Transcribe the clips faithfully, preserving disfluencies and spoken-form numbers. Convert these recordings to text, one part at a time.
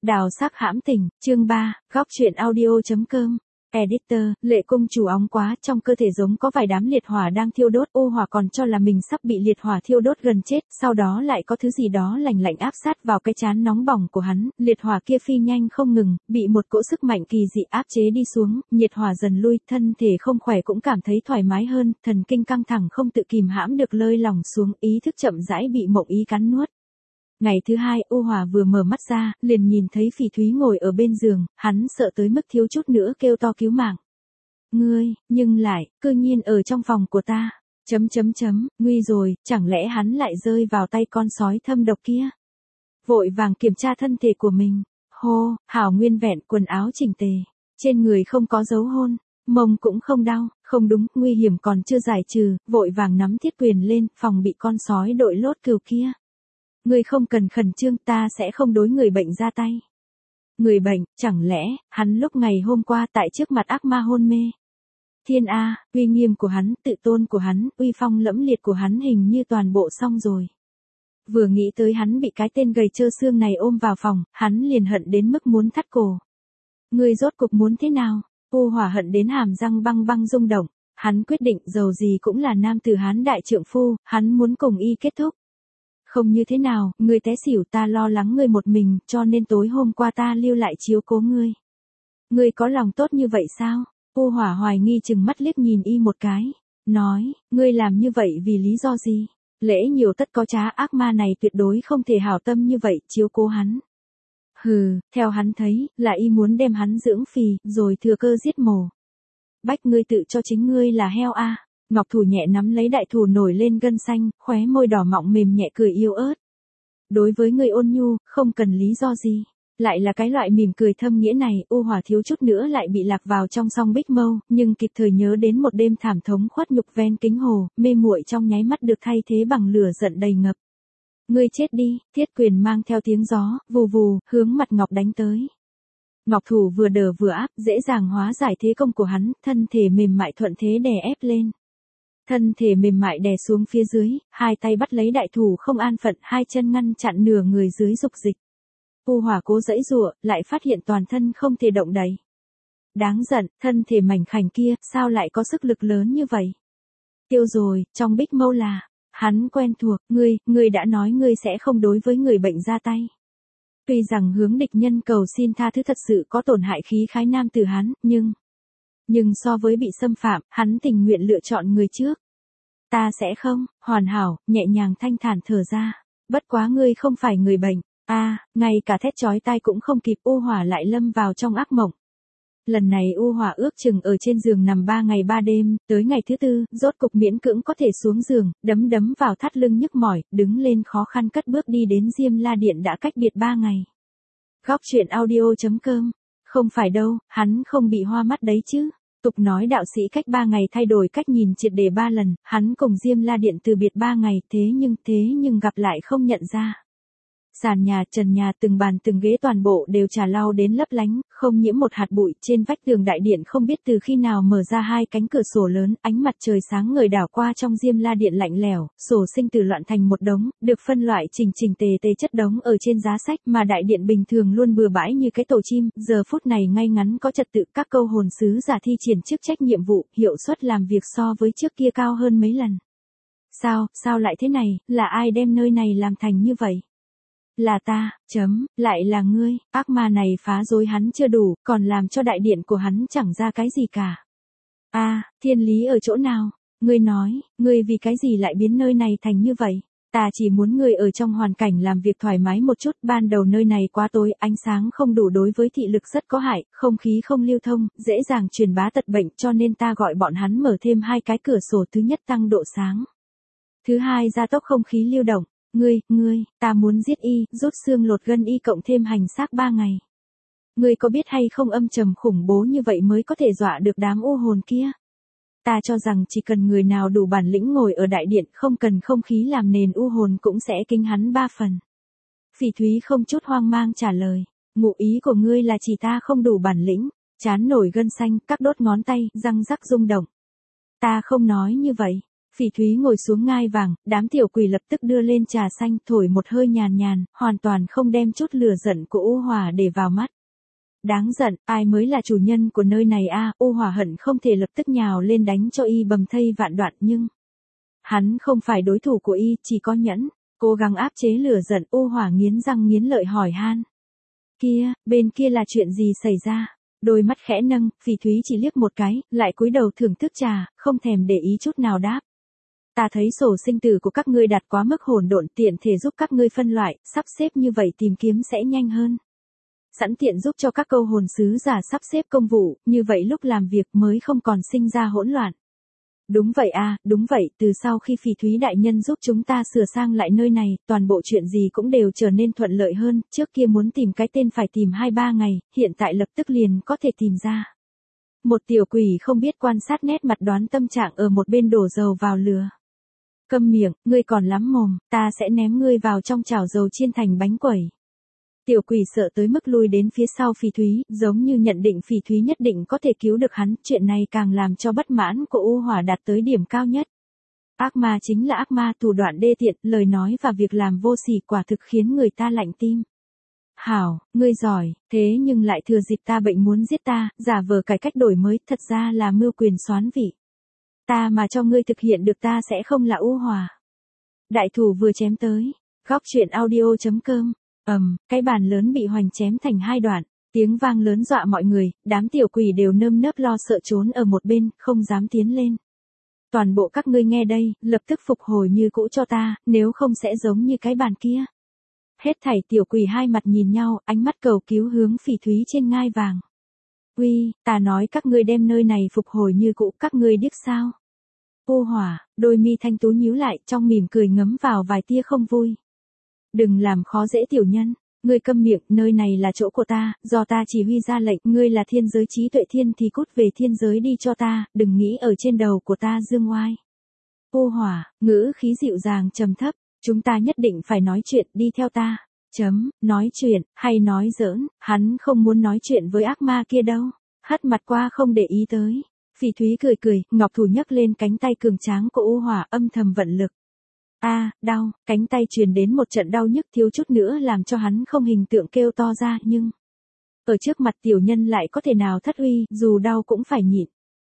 Đào sắc hãm tình, chương ba, góc truyện audio.com. Editor, Lệ công chủ óng quá, trong cơ thể giống có vài đám liệt hỏa đang thiêu đốt, ô hỏa còn cho là mình sắp bị liệt hỏa thiêu đốt gần chết, sau đó lại có thứ gì đó lạnh lạnh áp sát vào cái trán nóng bỏng của hắn, liệt hỏa kia phi nhanh không ngừng, bị một cỗ sức mạnh kỳ dị áp chế đi xuống, nhiệt hỏa dần lui, thân thể không khỏe cũng cảm thấy thoải mái hơn, thần kinh căng thẳng không tự kìm hãm được lơi lỏng xuống, ý thức chậm rãi bị mộng ý cắn nuốt. Ngày thứ hai, ô hỏa vừa mở mắt ra, liền nhìn thấy Phỉ Thúy ngồi ở bên giường, hắn sợ tới mức thiếu chút nữa kêu to cứu mạng. Ngươi, nhưng lại, cư nhiên ở trong phòng của ta, chấm chấm chấm, nguy rồi, chẳng lẽ hắn lại rơi vào tay con sói thâm độc kia. Vội vàng kiểm tra thân thể của mình, hô, hảo nguyên vẹn, quần áo chỉnh tề, trên người không có dấu hôn, mông cũng không đau, không đúng, nguy hiểm còn chưa giải trừ, vội vàng nắm thiết quyền lên, phòng bị con sói đội lốt cừu kia. Ngươi không cần khẩn trương, ta sẽ không đối người bệnh ra tay. Người bệnh, chẳng lẽ, hắn lúc ngày hôm qua tại trước mặt ác ma hôn mê. Thiên A, uy nghiêm của hắn, tự tôn của hắn, uy phong lẫm liệt của hắn hình như toàn bộ xong rồi. Vừa nghĩ tới hắn bị cái tên gầy trơ xương này ôm vào phòng, hắn liền hận đến mức muốn thắt cổ. Ngươi rốt cục muốn thế nào? Ô hỏa hận đến hàm răng băng băng rung động. Hắn quyết định dầu gì cũng là nam tử hán đại trượng phu, hắn muốn cùng y kết thúc. Không như thế nào, ngươi té xỉu, ta lo lắng ngươi một mình, cho nên tối hôm qua ta lưu lại chiếu cố ngươi. Ngươi có lòng tốt như vậy sao? Ô hỏa hoài nghi chừng mắt liếc nhìn y một cái. Nói, ngươi làm như vậy vì lý do gì? Lễ nhiều tất có trá, ác ma này tuyệt đối không thể hảo tâm như vậy chiếu cố hắn. Hừ, theo hắn thấy, là y muốn đem hắn dưỡng phì, rồi thừa cơ giết mổ. Bách ngươi tự cho chính ngươi là heo a. Ngọc thủ nhẹ nắm lấy đại thủ nổi lên gân xanh, khóe môi đỏ mọng mềm nhẹ cười yêu ớt. Đối với người ôn nhu, không cần lý do gì. Lại là cái loại mỉm cười thâm nghĩa này, ô hỏa thiếu chút nữa lại bị lạc vào trong song bích mâu, nhưng kịp thời nhớ đến một đêm thảm thống khuất nhục ven kính hồ, mê muội trong nháy mắt được thay thế bằng lửa giận đầy ngập. Ngươi chết đi, thiết quyền mang theo tiếng gió, vù vù, hướng mặt Ngọc đánh tới. Ngọc thủ vừa đờ vừa áp, dễ dàng hóa giải thế công của hắn, thân thể mềm mại thuận thế đè ép lên. Thân thể mềm mại đè xuống phía dưới, hai tay bắt lấy đại thủ không an phận, hai chân ngăn chặn nửa người dưới dục dịch. Ô hỏa cố giãy giụa, lại phát hiện toàn thân không thể động đậy. Đáng giận, thân thể mảnh khảnh kia, sao lại có sức lực lớn như vậy? Tiêu rồi, trong bích mâu là, hắn quen thuộc, ngươi, ngươi đã nói ngươi sẽ không đối với người bệnh ra tay. Tuy rằng hướng địch nhân cầu xin tha thứ thật sự có tổn hại khí khái nam tử hắn, nhưng... Nhưng so với bị xâm phạm, hắn tình nguyện lựa chọn người trước. Ta sẽ không, hoàn hảo, nhẹ nhàng thanh thản thở ra. Bất quá ngươi không phải người bệnh. A, à, ngay cả thét chói tai cũng không kịp, ô hỏa lại lâm vào trong ác mộng. Lần này ô hỏa ước chừng ở trên giường nằm ba ngày ba đêm, tới ngày thứ tư, rốt cục miễn cưỡng có thể xuống giường, đấm đấm vào thắt lưng nhức mỏi, đứng lên khó khăn cất bước đi đến Diêm La Điện đã cách biệt ba ngày. Góc truyện audio.com. Không phải đâu, hắn không bị hoa mắt đấy chứ. Tục nói đạo sĩ cách ba ngày thay đổi cách nhìn triệt để ba lần, hắn cùng Diêm La Điện từ biệt ba ngày, thế nhưng, thế nhưng gặp lại không nhận ra. Sàn nhà, trần nhà, từng bàn từng ghế toàn bộ đều trà lau đến lấp lánh, không nhiễm một hạt bụi, trên vách tường đại điện không biết từ khi nào mở ra hai cánh cửa sổ lớn, ánh mặt trời sáng ngời đảo qua trong Diêm La Điện lạnh lẽo, sổ sinh từ loạn thành một đống, được phân loại chỉnh chỉnh tề tề chất đống ở trên giá sách, mà đại điện bình thường luôn bừa bãi như cái tổ chim, giờ phút này ngay ngắn có trật tự, các câu hồn sứ giả thi triển chức trách nhiệm vụ, hiệu suất làm việc so với trước kia cao hơn mấy lần. Sao, sao lại thế này, là ai đem nơi này làm thành như vậy? Là ta, chấm, lại là ngươi, ác ma này phá rối hắn chưa đủ, còn làm cho đại điện của hắn chẳng ra cái gì cả. A, à, thiên lý ở chỗ nào? Ngươi nói, ngươi vì cái gì lại biến nơi này thành như vậy? Ta chỉ muốn ngươi ở trong hoàn cảnh làm việc thoải mái một chút, ban đầu nơi này quá tối, ánh sáng không đủ đối với thị lực rất có hại, không khí không lưu thông, dễ dàng truyền bá tật bệnh cho nên ta gọi bọn hắn mở thêm hai cái cửa sổ, thứ nhất tăng độ sáng. Thứ hai gia tốc không khí lưu động. Ngươi, ngươi, ta muốn giết y, rút xương lột gân y cộng thêm hành xác ba ngày. Ngươi có biết hay không âm trầm khủng bố như vậy mới có thể dọa được đám u hồn kia? Ta cho rằng chỉ cần người nào đủ bản lĩnh ngồi ở đại điện không cần không khí làm nền u hồn cũng sẽ kính hắn ba phần. Phỉ Thúy không chút hoang mang trả lời. Ngụ ý của ngươi là chỉ ta không đủ bản lĩnh, chán nổi gân xanh, các đốt ngón tay, răng rắc rung động. Ta không nói như vậy. Phỉ Thúy ngồi xuống ngai vàng, đám tiểu quỷ lập tức đưa lên trà xanh, thổi một hơi nhàn nhàn, hoàn toàn không đem chút lửa giận của U Hỏa để vào mắt. Đáng giận, ai mới là chủ nhân của nơi này a? U Hỏa hận không thể lập tức nhào lên đánh cho y bầm thây vạn đoạn, nhưng hắn không phải đối thủ của y, chỉ có nhẫn, cố gắng áp chế lửa giận. U Hỏa nghiến răng nghiến lợi hỏi han. Kia, bên kia là chuyện gì xảy ra? Đôi mắt khẽ nâng, Phỉ Thúy chỉ liếc một cái, lại cúi đầu thưởng thức trà, không thèm để ý chút nào đáp. Ta thấy sổ sinh tử của các ngươi đặt quá mức hỗn độn, tiện thể giúp các ngươi phân loại, sắp xếp như vậy tìm kiếm sẽ nhanh hơn. Sẵn tiện giúp cho các câu hồn sứ giả sắp xếp công vụ, như vậy lúc làm việc mới không còn sinh ra hỗn loạn. Đúng vậy a, đúng vậy, từ sau khi Phỉ Thúy đại nhân giúp chúng ta sửa sang lại nơi này, toàn bộ chuyện gì cũng đều trở nên thuận lợi hơn, trước kia muốn tìm cái tên phải tìm hai ba ngày, hiện tại lập tức liền có thể tìm ra. Một tiểu quỷ không biết quan sát nét mặt đoán tâm trạng ở một bên đổ dầu vào lửa. Câm miệng, ngươi còn lắm mồm, ta sẽ ném ngươi vào trong chảo dầu chiên thành bánh quẩy. Tiểu quỷ sợ tới mức lui đến phía sau Phỉ Thúy, giống như nhận định Phỉ Thúy nhất định có thể cứu được hắn, chuyện này càng làm cho bất mãn của U Hỏa đạt tới điểm cao nhất. Ác ma chính là ác ma, thủ đoạn đê tiện, lời nói và việc làm vô sỉ, quả thực khiến người ta lạnh tim. Hảo, ngươi giỏi, thế nhưng lại thừa dịp ta bệnh muốn giết ta, giả vờ cải cách đổi mới, thật ra là mưu quyền soán vị. Ta mà cho ngươi thực hiện được ta sẽ không là U Hỏa. Đại thủ vừa chém tới, góc truyện audio chấm com. Ầm, um, cái bàn lớn bị hoành chém thành hai đoạn, tiếng vang lớn dọa mọi người, đám tiểu quỷ đều nơm nớp lo sợ trốn ở một bên, không dám tiến lên. Toàn bộ các ngươi nghe đây, lập tức phục hồi như cũ cho ta, nếu không sẽ giống như cái bàn kia. Hết thảy tiểu quỷ hai mặt nhìn nhau, ánh mắt cầu cứu hướng Phỉ Thúy trên ngai vàng. Uy, ta nói các ngươi đem nơi này phục hồi như cũ, các ngươi điếc sao? U Hỏa, đôi mi thanh tú nhíu lại, trong mỉm cười ngấm vào vài tia không vui. Đừng làm khó dễ tiểu nhân, ngươi câm miệng, nơi này là chỗ của ta, do ta chỉ huy ra lệnh, ngươi là thiên giới trí tuệ thiên thì cút về thiên giới đi cho ta, đừng nghĩ ở trên đầu của ta dương oai. U Hỏa, ngữ khí dịu dàng trầm thấp, chúng ta nhất định phải nói chuyện, đi theo ta. Chấm, nói chuyện, hay nói giỡn, hắn không muốn nói chuyện với ác ma kia đâu, hất mặt qua không để ý tới. Phỉ Thúy cười cười, ngọc thủ nhấc lên cánh tay cường tráng của U Hỏa, âm thầm vận lực. A, à, đau, cánh tay truyền đến một trận đau nhức thiếu chút nữa làm cho hắn không hình tượng kêu to ra, nhưng ở trước mặt tiểu nhân lại có thể nào thất uy, dù đau cũng phải nhịn.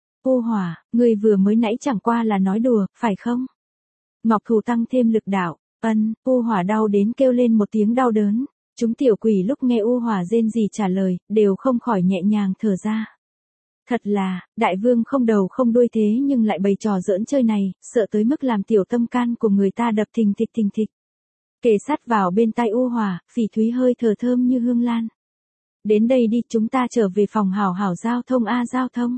U Hỏa, ngươi vừa mới nãy chẳng qua là nói đùa, phải không? Ngọc thủ tăng thêm lực đạo, ân, U Hỏa đau đến kêu lên một tiếng đau đớn. Chúng tiểu quỷ lúc nghe U Hỏa rên rỉ trả lời, đều không khỏi nhẹ nhàng thở ra. Thật là, đại vương không đầu không đuôi thế nhưng lại bày trò giỡn chơi này, sợ tới mức làm tiểu tâm can của người ta đập thình thịch thình thịch. Kề sát vào bên tai U Hỏa, Phỉ Thúy hơi thở thơm như hương lan. Đến đây đi, chúng ta trở về phòng hảo hảo giao thông a giao thông.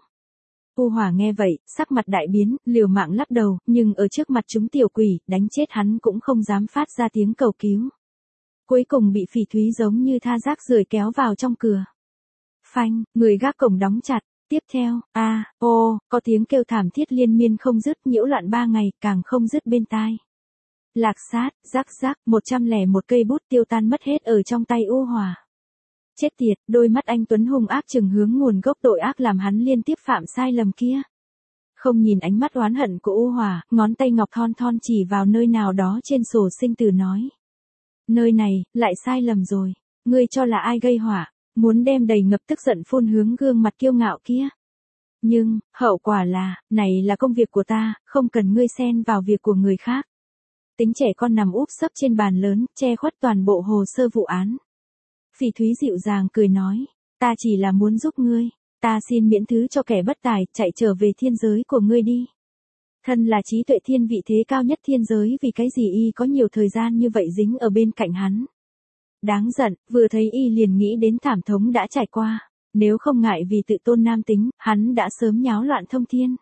U Hỏa nghe vậy, sắc mặt đại biến, liều mạng lắc đầu, nhưng ở trước mặt chúng tiểu quỷ, đánh chết hắn cũng không dám phát ra tiếng cầu cứu. Cuối cùng bị Phỉ Thúy giống như tha rác rưởi kéo vào trong cửa. Phanh, người gác cổng đóng chặt. Tiếp theo, a, à, ô, có tiếng kêu thảm thiết liên miên không dứt, nhiễu loạn ba ngày, càng không dứt bên tai. Lạc sát, rắc rắc, một trăm lẻ một cây bút tiêu tan mất hết ở trong tay U Hỏa. Chết tiệt, đôi mắt anh Tuấn hung ác chừng hướng nguồn gốc tội ác làm hắn liên tiếp phạm sai lầm kia. Không nhìn ánh mắt oán hận của U Hỏa, ngón tay ngọc thon thon chỉ vào nơi nào đó trên sổ sinh tử nói. Nơi này, lại sai lầm rồi, ngươi cho là ai gây họa? Muốn đem đầy ngập tức giận phun hướng gương mặt kiêu ngạo kia. Nhưng, hậu quả là, này là công việc của ta, không cần ngươi xen vào việc của người khác. Tính trẻ con nằm úp sấp trên bàn lớn, che khuất toàn bộ hồ sơ vụ án. Phỉ Thúy dịu dàng cười nói, ta chỉ là muốn giúp ngươi, ta xin miễn thứ cho kẻ bất tài, chạy trở về thiên giới của ngươi đi. Thân là trí tuệ thiên vị thế cao nhất thiên giới, vì cái gì y có nhiều thời gian như vậy dính ở bên cạnh hắn. Đáng giận, vừa thấy y liền nghĩ đến thảm thống đã trải qua, nếu không ngại vì tự tôn nam tính, hắn đã sớm nháo loạn thông thiên.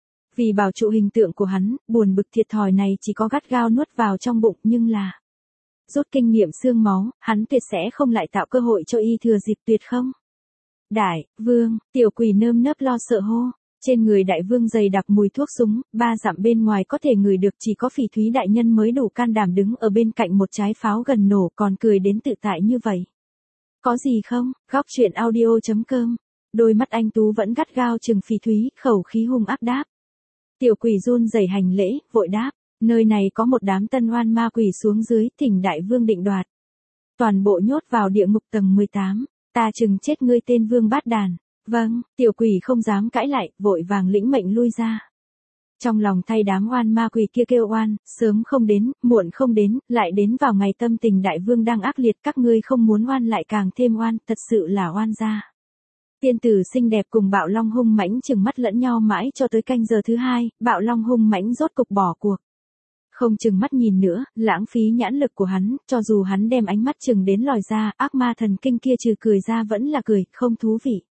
Vì bảo trụ hình tượng của hắn, buồn bực thiệt thòi này chỉ có gắt gao nuốt vào trong bụng, nhưng là rút kinh nghiệm xương máu, hắn tuyệt sẽ không lại tạo cơ hội cho y thừa dịp tuyệt không. Đại vương, tiểu quỷ nơm nớp lo sợ hô. Trên người đại vương dày đặc mùi thuốc súng, ba dặm bên ngoài có thể ngửi được, chỉ có Phỉ Thúy đại nhân mới đủ can đảm đứng ở bên cạnh một trái pháo gần nổ còn cười đến tự tại như vậy. Có gì không? Góc truyện audio chấm com. Đôi mắt anh Tú vẫn gắt gao chừng Phỉ Thúy, khẩu khí hung ác đáp. Tiểu quỷ run rẩy hành lễ, vội đáp, nơi này có một đám tân oan ma quỷ xuống dưới, thỉnh đại vương định đoạt. Toàn bộ nhốt vào địa ngục tầng mười tám, ta chừng chết ngươi tên vương bát đàn. Vâng, tiểu quỷ không dám cãi lại, vội vàng lĩnh mệnh lui ra. Trong lòng thay đám oan ma quỷ kia kêu oan, sớm không đến, muộn không đến, lại đến vào ngày tâm tình đại vương đang ác liệt, các ngươi không muốn oan lại càng thêm oan, thật sự là oan gia. Tiên tử xinh đẹp cùng Bạo Long hung mãnh chừng mắt lẫn nhau mãi cho tới canh giờ thứ hai, Bạo Long hung mãnh rốt cục bỏ cuộc. Không chừng mắt nhìn nữa, lãng phí nhãn lực của hắn, cho dù hắn đem ánh mắt chừng đến lòi ra, ác ma thần kinh kia trừ cười ra vẫn là cười, không thú vị.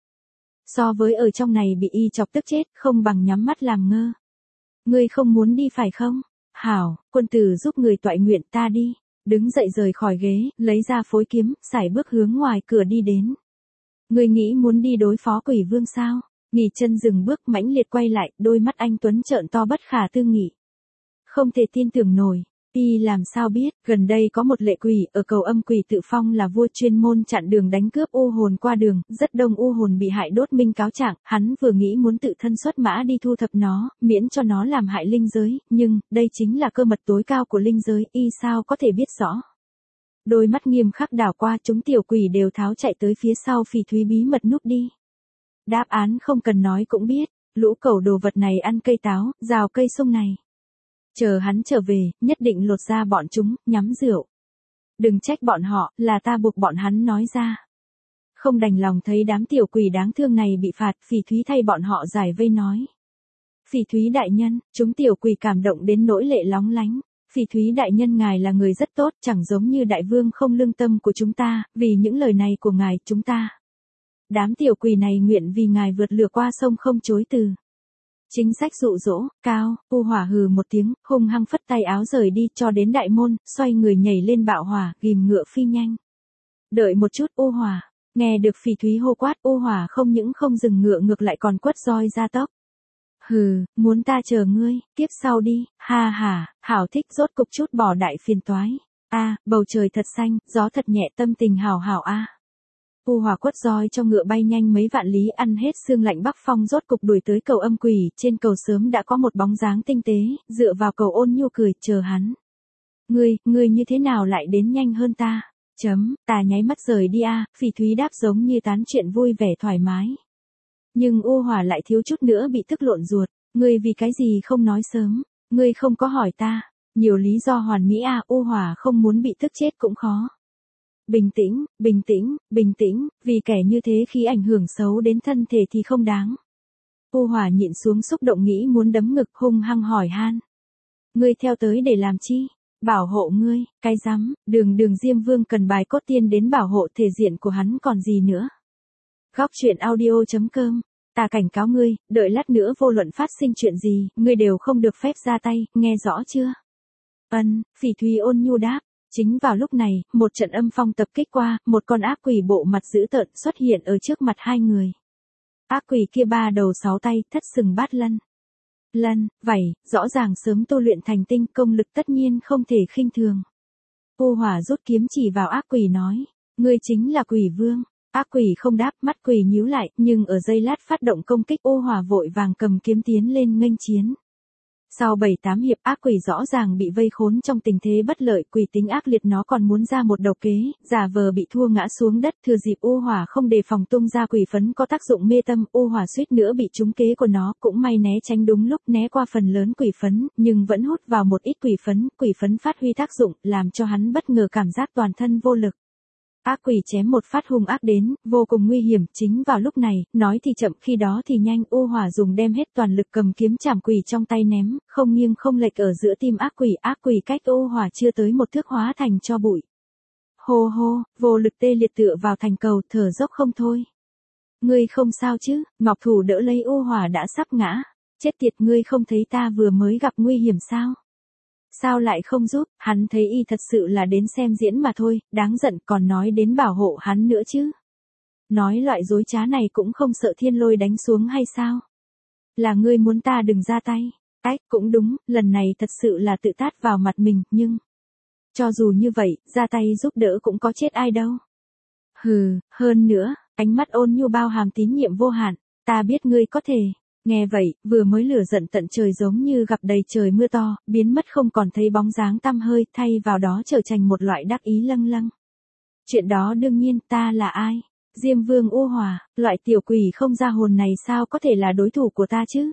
So với ở trong này bị y chọc tức chết, không bằng nhắm mắt làm ngơ. Ngươi không muốn đi phải không? Hảo, quân tử giúp người toại nguyện, ta đi. Đứng dậy rời khỏi ghế, lấy ra phối kiếm, sải bước hướng ngoài cửa đi đến. Ngươi nghĩ muốn đi đối phó quỷ vương sao? Nghỉ chân dừng bước mãnh liệt quay lại, đôi mắt anh tuấn trợn to bất khả tư nghị. Không thể tin tưởng nổi. Y làm sao biết, gần đây có một lệ quỷ ở cầu âm quỷ tự phong là vua chuyên môn chặn đường đánh cướp u hồn qua đường, rất đông u hồn bị hại đốt minh cáo trạng, hắn vừa nghĩ muốn tự thân xuất mã đi thu thập nó, miễn cho nó làm hại linh giới, nhưng, đây chính là cơ mật tối cao của linh giới, y sao có thể biết rõ. Đôi mắt nghiêm khắc đảo qua, chúng tiểu quỷ đều tháo chạy tới phía sau Phỉ Thúy bí mật núp đi. Đáp án không cần nói cũng biết, lũ cẩu đồ vật này ăn cây táo, rào cây sung này. Chờ hắn trở về, nhất định lột ra bọn chúng, nhắm rượu. Đừng trách bọn họ, là ta buộc bọn hắn nói ra. Không đành lòng thấy đám tiểu quỷ đáng thương này bị phạt, Phỉ Thúy thay bọn họ giải vây nói. Phỉ Thúy đại nhân, chúng tiểu quỷ cảm động đến nỗi lệ lóng lánh. Phỉ Thúy đại nhân ngài là người rất tốt, chẳng giống như đại vương không lương tâm của chúng ta, vì những lời này của ngài chúng ta. Đám tiểu quỷ này nguyện vì ngài vượt lửa qua sông không chối từ. Chính sách dụ dỗ, cao, u hỏa hừ một tiếng, hung hăng phất tay áo rời đi cho đến đại môn, xoay người nhảy lên bạo hỏa, ghim ngựa phi nhanh. Đợi một chút u hỏa, nghe được Phỉ Thúy hô quát u hỏa không những không dừng ngựa ngược lại còn quất roi ra tốc. Hừ, muốn ta chờ ngươi, kiếp sau đi, ha ha, hảo thích rốt cục chút bỏ đại phiền toái. A, bầu trời thật xanh, gió thật nhẹ tâm tình hảo hảo a. U hỏa quất roi cho ngựa bay nhanh mấy vạn lý ăn hết xương lạnh bắc phong rốt cục đuổi tới cầu âm quỷ, trên cầu sớm đã có một bóng dáng tinh tế, dựa vào cầu ôn nhu cười, chờ hắn. Ngươi, ngươi như thế nào lại đến nhanh hơn ta? Chấm, ta nháy mắt rời đi a, Phỉ Thúy đáp giống như tán chuyện vui vẻ thoải mái. Nhưng U hỏa lại thiếu chút nữa bị tức lộn ruột, ngươi vì cái gì không nói sớm, ngươi không có hỏi ta, nhiều lý do hoàn mỹ a, U hỏa không muốn bị tức chết cũng khó. Bình tĩnh, bình tĩnh, bình tĩnh, vì kẻ như thế khi ảnh hưởng xấu đến thân thể thì không đáng. U hỏa nhịn xuống xúc động nghĩ muốn đấm ngực hung hăng hỏi han. Ngươi theo tới để làm chi? Bảo hộ ngươi, cái rắm, đường đường Diêm Vương cần bài cốt tiên đến bảo hộ thể diện của hắn còn gì nữa. Góc truyện audio chấm com, ta cảnh cáo ngươi, đợi lát nữa vô luận phát sinh chuyện gì, ngươi đều không được phép ra tay, nghe rõ chưa? Ân, Phỉ Thúy ôn nhu đáp. Chính vào lúc này, một trận âm phong tập kích qua, một con ác quỷ bộ mặt dữ tợn xuất hiện ở trước mặt hai người. Ác quỷ kia ba đầu sáu tay, thất sừng bát lân. Lân, vảy, rõ ràng sớm tu luyện thành tinh, công lực tất nhiên không thể khinh thường. U hỏa rút kiếm chỉ vào ác quỷ nói, ngươi chính là quỷ vương. Ác quỷ không đáp, mắt quỷ nhíu lại, nhưng ở giây lát phát động công kích U hỏa vội vàng cầm kiếm tiến lên nghênh chiến. Sau bảy tám hiệp ác quỷ rõ ràng bị vây khốn trong tình thế bất lợi, quỷ tính ác liệt nó còn muốn ra một đầu kế, giả vờ bị thua ngã xuống đất, thừa dịp U hỏa không đề phòng tung ra quỷ phấn có tác dụng mê tâm, U hỏa suýt nữa bị trúng kế của nó, cũng may né tránh đúng lúc, né qua phần lớn quỷ phấn, nhưng vẫn hút vào một ít quỷ phấn, quỷ phấn phát huy tác dụng, làm cho hắn bất ngờ cảm giác toàn thân vô lực. Ác quỷ chém một phát hung ác đến, vô cùng nguy hiểm, chính vào lúc này, nói thì chậm khi đó thì nhanh, U hỏa dùng đem hết toàn lực cầm kiếm chảm quỷ trong tay ném, không nghiêng không lệch ở giữa tim ác quỷ, ác quỷ cách U hỏa chưa tới một thước hóa thành cho bụi. Hô hô, vô lực tê liệt tựa vào thành cầu, thở dốc không thôi. Ngươi không sao chứ? Ngọc thủ đỡ lấy U hỏa đã sắp ngã. Chết tiệt, ngươi không thấy ta vừa mới gặp nguy hiểm sao? Sao lại không giúp, hắn thấy y thật sự là đến xem diễn mà thôi, đáng giận, còn nói đến bảo hộ hắn nữa chứ. Nói loại dối trá này cũng không sợ thiên lôi đánh xuống hay sao? Là ngươi muốn ta đừng ra tay. Ách, cũng đúng, lần này thật sự là tự tát vào mặt mình, nhưng... Cho dù như vậy, ra tay giúp đỡ cũng có chết ai đâu. Hừ, hơn nữa, ánh mắt ôn nhu bao hàm tín nhiệm vô hạn, ta biết ngươi có thể. Nghe vậy, vừa mới lửa giận tận trời giống như gặp đầy trời mưa to, biến mất không còn thấy bóng dáng tăm hơi, thay vào đó trở thành một loại đắc ý lâng lâng. Chuyện đó đương nhiên, ta là ai? Diêm Vương U Hỏa, loại tiểu quỷ không ra hồn này sao có thể là đối thủ của ta chứ?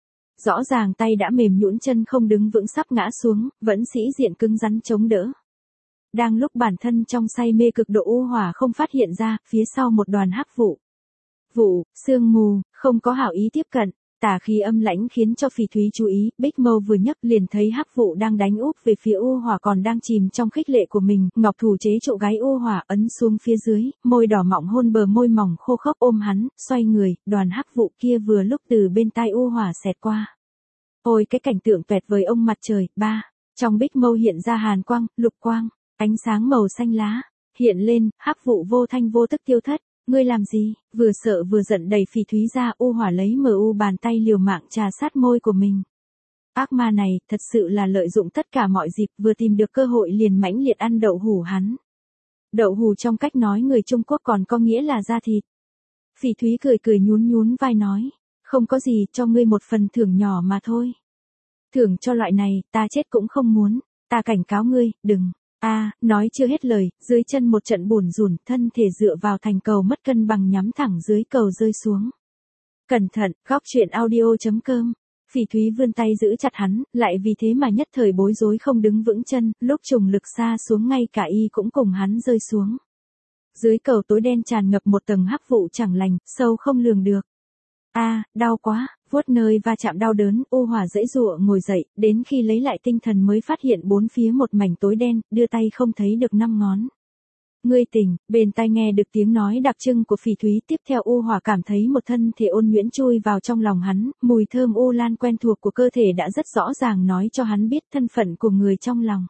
Rõ ràng tay đã mềm nhũn, chân không đứng vững sắp ngã xuống, vẫn sĩ diện cứng rắn chống đỡ. Đang lúc bản thân trong say mê cực độ, U Hỏa không phát hiện ra, phía sau một đoàn hắc vụ. Vụ, sương mù, không có hảo ý tiếp cận, tà khí âm lãnh khiến cho Phỉ Thúy chú ý, Bích Mâu vừa nhấc liền thấy hắc vụ đang đánh úp về phía U Hỏa còn đang chìm trong khích lệ của mình, ngọc thủ chế trụ gáy U Hỏa ấn xuống phía dưới, môi đỏ mọng hôn bờ môi mỏng khô khốc ôm hắn, xoay người, đoàn hắc vụ kia vừa lúc từ bên tai U Hỏa xẹt qua. Ôi cái cảnh tượng tuyệt vời ông mặt trời, ba, trong Bích Mâu hiện ra hàn quang, lục quang, ánh sáng màu xanh lá, hiện lên, hắc vụ vô thanh vô tức tiêu thất. Ngươi làm gì? Vừa sợ vừa giận đẩy Phỉ Thúy ra, U Hỏa lấy mờ u bàn tay liều mạng trà sát môi của mình. Ác ma này, thật sự là lợi dụng tất cả mọi dịp, vừa tìm được cơ hội liền mãnh liệt ăn đậu hủ hắn. Đậu hủ trong cách nói người Trung Quốc còn có nghĩa là da thịt. Phỉ Thúy cười cười nhún nhún vai nói, không có gì, cho ngươi một phần thưởng nhỏ mà thôi. Thưởng cho loại này, ta chết cũng không muốn, ta cảnh cáo ngươi, đừng. A, à, nói chưa hết lời, dưới chân một trận bủn rủn, thân thể dựa vào thành cầu mất cân bằng nhắm thẳng dưới cầu rơi xuống. Cẩn thận, góc truyện audio chấm com. Phỉ Thúy vươn tay giữ chặt hắn, lại vì thế mà nhất thời bối rối không đứng vững chân, lúc trùng lực xa xuống ngay cả y cũng cùng hắn rơi xuống. Dưới cầu tối đen tràn ngập một tầng hắc vụ chẳng lành, sâu không lường được. A, à, đau quá, vuốt nơi va chạm đau đớn, U Hỏa giãy giụa ngồi dậy, đến khi lấy lại tinh thần mới phát hiện bốn phía một mảnh tối đen, đưa tay không thấy được năm ngón. Ngươi tỉnh, bên tai nghe được tiếng nói đặc trưng của Phỉ Thúy, tiếp theo U Hỏa cảm thấy một thân thể ôn nhuyễn chui vào trong lòng hắn, mùi thơm u lan quen thuộc của cơ thể đã rất rõ ràng nói cho hắn biết thân phận của người trong lòng.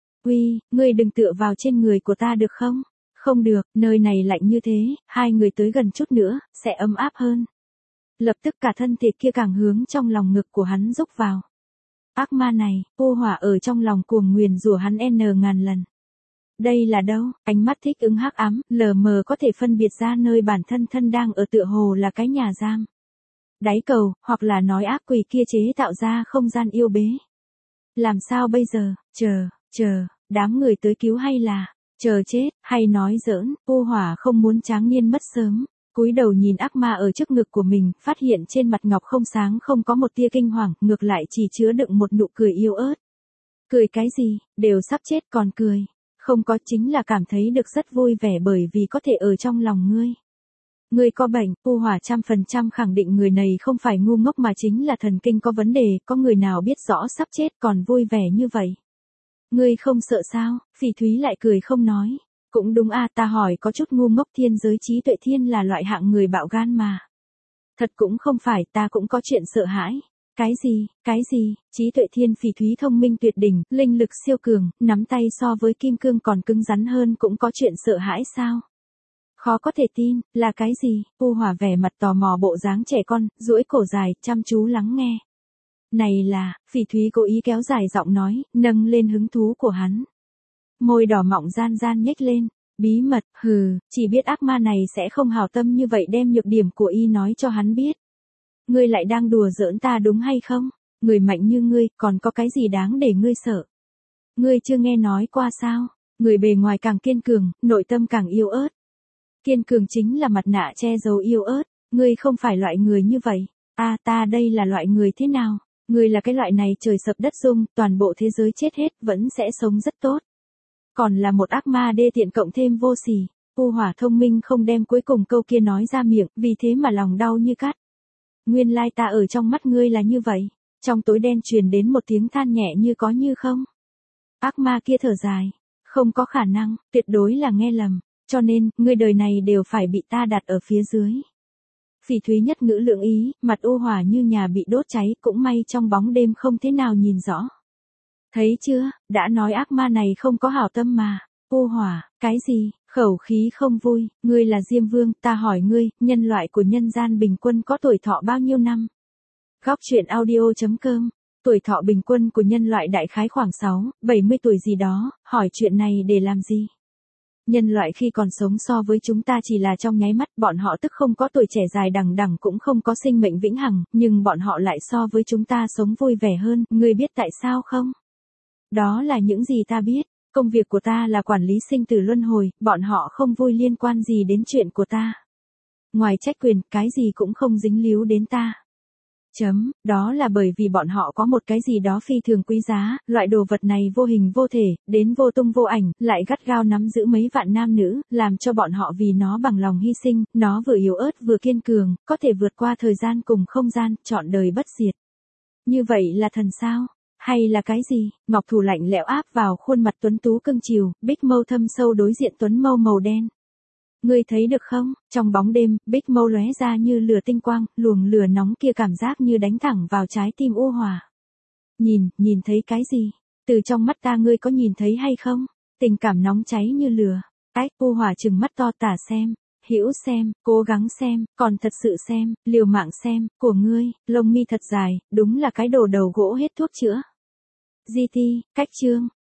Uy, ngươi đừng tựa vào trên người của ta được không? Không được, nơi này lạnh như thế, hai người tới gần chút nữa, sẽ ấm áp hơn. Lập tức cả thân thể kia càng hướng trong lòng ngực của hắn rúc vào. Ác ma này, U Hỏa ở trong lòng cuồng nguyền rủa hắn n ngàn lần. Đây là đâu? Ánh mắt thích ứng hắc ám, lờ mờ có thể phân biệt ra nơi bản thân thân đang ở, tựa hồ là cái nhà giam. Đáy cầu, hoặc là nói ác quỷ kia chế tạo ra không gian yêu bế. Làm sao bây giờ? Chờ, chờ, đám người tới cứu hay là chờ chết, hay nói giỡn? U Hỏa không muốn tráng niên mất sớm. Cúi đầu nhìn ác ma ở trước ngực của mình, phát hiện trên mặt ngọc không sáng không có một tia kinh hoàng, ngược lại chỉ chứa đựng một nụ cười yêu ớt. Cười cái gì, đều sắp chết còn cười. Không có, chính là cảm thấy được rất vui vẻ bởi vì có thể ở trong lòng ngươi. Ngươi có bệnh, U Hỏa trăm phần trăm khẳng định người này không phải ngu ngốc mà chính là thần kinh có vấn đề, có người nào biết rõ sắp chết còn vui vẻ như vậy. Ngươi không sợ sao? Phỉ Thúy lại cười không nói. Cũng đúng a, à, ta hỏi có chút ngu ngốc, thiên giới trí tuệ thiên là loại hạng người bạo gan mà. Thật cũng không phải, ta cũng có chuyện sợ hãi. Cái gì, cái gì, trí tuệ thiên? Phỉ Thúy thông minh tuyệt đỉnh, linh lực siêu cường, nắm tay so với kim cương còn cứng rắn hơn, cũng có chuyện sợ hãi sao? Khó có thể tin, là cái gì? U Hỏa vẻ mặt tò mò bộ dáng trẻ con, duỗi cổ dài, chăm chú lắng nghe. Này là, Phỉ Thúy cố ý kéo dài giọng nói, nâng lên hứng thú của hắn. Môi đỏ mọng gian gian nhếch lên, bí mật, hừ, chỉ biết ác ma này sẽ không hảo tâm như vậy đem nhược điểm của y nói cho hắn biết. Ngươi lại đang đùa giỡn ta đúng hay không? Người mạnh như ngươi, còn có cái gì đáng để ngươi sợ? Ngươi chưa nghe nói qua sao? Người bề ngoài càng kiên cường, nội tâm càng yêu ớt. Kiên cường chính là mặt nạ che giấu yêu ớt, ngươi không phải loại người như vậy. A, à, ta đây là loại người thế nào? Ngươi là cái loại này trời sập đất rung, toàn bộ thế giới chết hết, vẫn sẽ sống rất tốt. Còn là một ác ma đê tiện cộng thêm vô sỉ. U Hỏa thông minh không đem cuối cùng câu kia nói ra miệng, vì thế mà lòng đau như cắt. Nguyên lai ta ở trong mắt ngươi là như vậy. Trong tối đen truyền đến một tiếng than nhẹ như có như không. Ác ma kia thở dài. Không có khả năng, tuyệt đối là nghe lầm. Cho nên, ngươi đời này đều phải bị ta đặt ở phía dưới. Phỉ Thúy nhất ngữ lượng ý, mặt U Hỏa như nhà bị đốt cháy, cũng may trong bóng đêm không thế nào nhìn rõ. Thấy chưa, đã nói ác ma này không có hảo tâm mà. U Hỏa, cái gì, khẩu khí không vui, ngươi là Diêm Vương, ta hỏi ngươi, nhân loại của nhân gian bình quân có tuổi thọ bao nhiêu năm? Góc truyện audio chấm com, tuổi thọ bình quân của nhân loại đại khái khoảng sáu, bảy mươi tuổi gì đó, hỏi chuyện này để làm gì? Nhân loại khi còn sống so với chúng ta chỉ là trong nháy mắt, bọn họ tức không có tuổi trẻ dài đằng đằng cũng không có sinh mệnh vĩnh hằng, nhưng bọn họ lại so với chúng ta sống vui vẻ hơn, ngươi biết tại sao không? Đó là những gì ta biết, công việc của ta là quản lý sinh tử luân hồi, bọn họ không vui liên quan gì đến chuyện của ta. Ngoài trách quyền, cái gì cũng không dính líu đến ta. Chấm, đó là bởi vì bọn họ có một cái gì đó phi thường quý giá, loại đồ vật này vô hình vô thể, đến vô tung vô ảnh, lại gắt gao nắm giữ mấy vạn nam nữ, làm cho bọn họ vì nó bằng lòng hy sinh, nó vừa yếu ớt vừa kiên cường, có thể vượt qua thời gian cùng không gian, trọn đời bất diệt. Như vậy là thần sao? Hay là cái gì? Ngọc thủ lạnh lẽo áp vào khuôn mặt tuấn tú cưng chiều, bích mâu thâm sâu đối diện tuấn mâu màu đen. Ngươi thấy được không, trong bóng đêm, bích mâu lóe ra như lửa tinh quang, luồng lửa nóng kia cảm giác như đánh thẳng vào trái tim U Hòa. Nhìn, nhìn thấy cái gì? Từ trong mắt ta ngươi có nhìn thấy hay không? Tình cảm nóng cháy như lửa. Ách, U Hòa trừng mắt to tả xem, hữu xem, cố gắng xem, còn thật sự xem, liều mạng xem, của ngươi, lông mi thật dài, đúng là cái đồ đầu gỗ hết thuốc chữa. giê tê, cách chương.